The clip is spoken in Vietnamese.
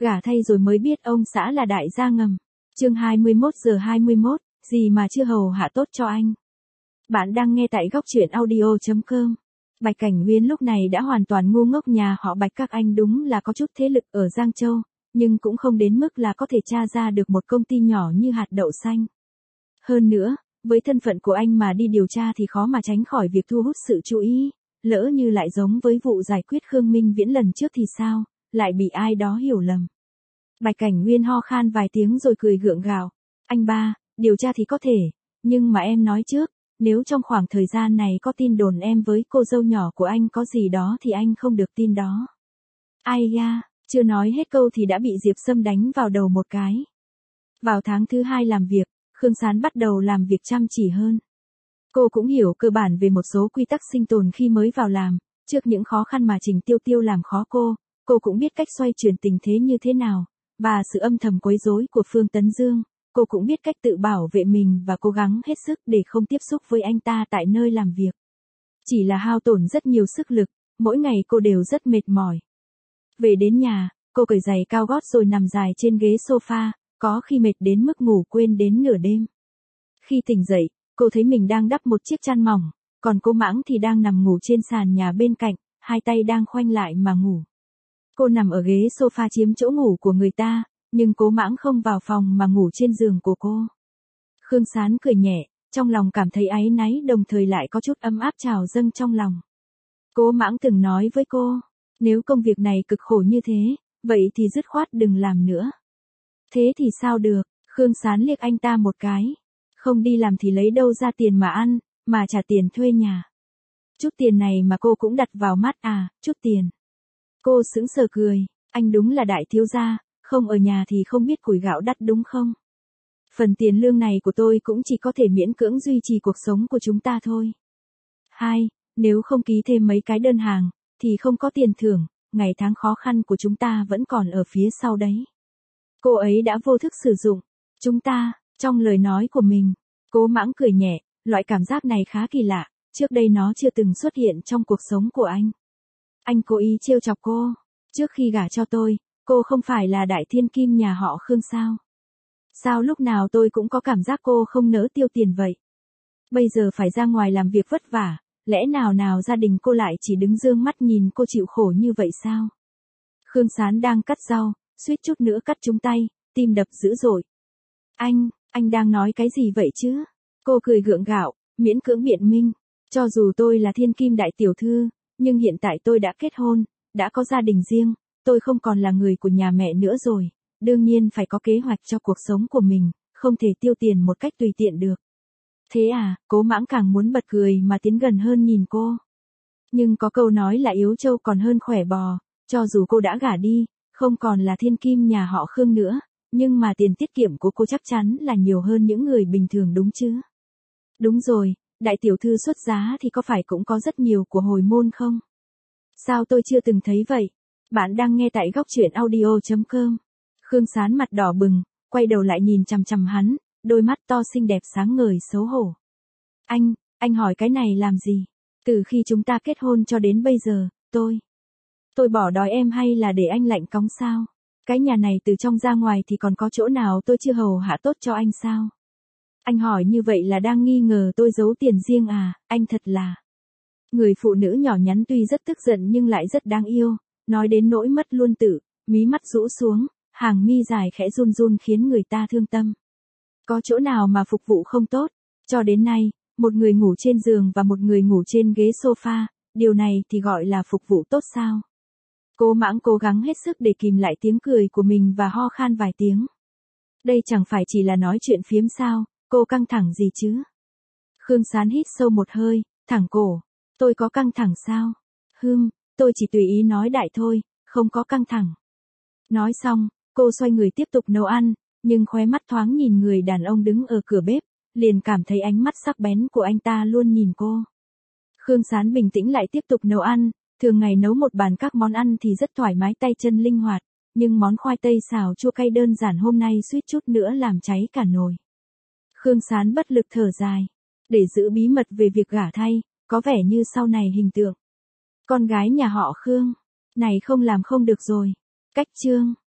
Gả thay rồi mới biết ông xã là đại gia ngầm. Chương 21:21, gì mà chưa hầu hạ tốt cho anh. Bạn đang nghe tại góc truyện audio.com. Bạch Cảnh Uyên lúc này đã hoàn toàn ngu ngốc, nhà họ Bạch các anh đúng là có chút thế lực ở Giang Châu, nhưng cũng không đến mức là có thể tra ra được một công ty nhỏ như hạt đậu xanh. Hơn nữa, với thân phận của anh mà đi điều tra thì khó mà tránh khỏi việc thu hút sự chú ý, lỡ như lại giống với vụ giải quyết Khương Minh Viễn lần trước thì sao, lại bị ai đó hiểu lầm. Bạch Cảnh Uyên ho khan vài tiếng rồi cười gượng gạo. Anh ba, điều tra thì có thể, nhưng mà em nói trước, nếu trong khoảng thời gian này có tin đồn em với cô dâu nhỏ của anh có gì đó thì anh không được tin đó. Ai da, chưa nói hết câu thì đã bị Diệp Sâm đánh vào đầu một cái. Vào tháng thứ 2 làm việc, Khương Sán bắt đầu làm việc chăm chỉ hơn. Cô cũng hiểu cơ bản về một số quy tắc sinh tồn khi mới vào làm, trước những khó khăn mà Trình Tiêu Tiêu làm khó cô cũng biết cách xoay chuyển tình thế như thế nào, và sự âm thầm quấy rối của Phương Tấn Dương, cô cũng biết cách tự bảo vệ mình và cố gắng hết sức để không tiếp xúc với anh ta tại nơi làm việc. Chỉ là hao tổn rất nhiều sức lực, mỗi ngày cô đều rất mệt mỏi. Về đến nhà, cô cởi giày cao gót rồi nằm dài trên ghế sofa, có khi mệt đến mức ngủ quên đến nửa đêm. Khi tỉnh dậy, cô thấy mình đang đắp một chiếc chăn mỏng, còn cô Mãng thì đang nằm ngủ trên sàn nhà bên cạnh, hai tay đang khoanh lại mà ngủ. Cô nằm ở ghế sofa chiếm chỗ ngủ của người ta, nhưng Cố Mãng không vào phòng mà ngủ trên giường của cô. Khương Sán cười nhẹ, trong lòng cảm thấy áy náy đồng thời lại có chút ấm áp trào dâng trong lòng. Cố Mãng từng nói với cô, nếu công việc này cực khổ như thế, vậy thì dứt khoát đừng làm nữa. Thế thì sao được, Khương Sán liếc anh ta một cái. Không đi làm thì lấy đâu ra tiền mà ăn, mà trả tiền thuê nhà. Chút tiền này mà cô cũng đặt vào mắt à, chút tiền. Cô sững sờ cười, anh đúng là đại thiếu gia, không ở nhà thì không biết củi gạo đắt đúng không? Phần tiền lương này của tôi cũng chỉ có thể miễn cưỡng duy trì cuộc sống của chúng ta thôi. Nếu không ký thêm mấy cái đơn hàng, thì không có tiền thưởng, ngày tháng khó khăn của chúng ta vẫn còn ở phía sau đấy. Cô ấy đã vô thức sử dụng chúng ta trong lời nói của mình. Cố Mãng cười nhẹ, loại cảm giác này khá kỳ lạ, trước đây nó chưa từng xuất hiện trong cuộc sống của anh. Anh cố ý trêu chọc cô. Trước khi gả cho tôi, cô không phải là đại thiên kim nhà họ Khương sao? Sao lúc nào tôi cũng có cảm giác cô không nỡ tiêu tiền vậy? Bây giờ phải ra ngoài làm việc vất vả, lẽ nào gia đình cô lại chỉ đứng dương mắt nhìn cô chịu khổ như vậy sao? Khương Sán đang cắt rau, suýt chút nữa cắt trúng tay, tim đập dữ dội. Anh đang nói cái gì vậy chứ? Cô cười gượng gạo, miễn cưỡng biện minh. Cho dù tôi là thiên kim đại tiểu thư, nhưng hiện tại tôi đã kết hôn, đã có gia đình riêng, tôi không còn là người của nhà mẹ nữa rồi, đương nhiên phải có kế hoạch cho cuộc sống của mình, không thể tiêu tiền một cách tùy tiện được. Thế à, Cố Mãng càng muốn bật cười mà tiến gần hơn nhìn cô. Nhưng có câu nói là yếu trâu còn hơn khỏe bò, cho dù cô đã gả đi, không còn là thiên kim nhà họ Khương nữa, nhưng mà tiền tiết kiệm của cô chắc chắn là nhiều hơn những người bình thường đúng chứ? Đúng rồi, đại tiểu thư xuất giá thì có phải cũng có rất nhiều của hồi môn không? Sao tôi chưa từng thấy vậy? Bạn đang nghe tại góc truyện audio.com. Khương Sán mặt đỏ bừng, quay đầu lại nhìn chằm chằm hắn, đôi mắt to xinh đẹp sáng ngời xấu hổ. Anh hỏi cái này làm gì? Từ khi chúng ta kết hôn cho đến bây giờ, tôi bỏ đói em hay là để anh lạnh cóng sao? Cái nhà này từ trong ra ngoài thì còn có chỗ nào tôi chưa hầu hạ tốt cho anh sao? Anh hỏi như vậy là đang nghi ngờ tôi giấu tiền riêng à, anh thật là. Người phụ nữ nhỏ nhắn tuy rất tức giận nhưng lại rất đáng yêu, nói đến nỗi mất luôn tự, mí mắt rũ xuống, hàng mi dài khẽ run run khiến người ta thương tâm. Có chỗ nào mà phục vụ không tốt? Cho đến nay, một người ngủ trên giường và một người ngủ trên ghế sofa, điều này thì gọi là phục vụ tốt sao? Cố Mãng cố gắng hết sức để kìm lại tiếng cười của mình và ho khan vài tiếng. Đây chẳng phải chỉ là nói chuyện phiếm sao, cô căng thẳng gì chứ? Khương Sán hít sâu một hơi, thẳng cổ. Tôi có căng thẳng sao? Tôi chỉ tùy ý nói đại thôi, không có căng thẳng. Nói xong, cô xoay người tiếp tục nấu ăn, nhưng khóe mắt thoáng nhìn người đàn ông đứng ở cửa bếp, liền cảm thấy ánh mắt sắc bén của anh ta luôn nhìn cô. Khương Sán bình tĩnh lại tiếp tục nấu ăn, thường ngày nấu một bàn các món ăn thì rất thoải mái tay chân linh hoạt, nhưng món khoai tây xào chua cay đơn giản hôm nay suýt chút nữa làm cháy cả nồi. Khương Sán bất lực thở dài, để giữ bí mật về việc gả thay, có vẻ như sau này hình tượng con gái nhà họ Khương này không làm không được rồi. Cách chương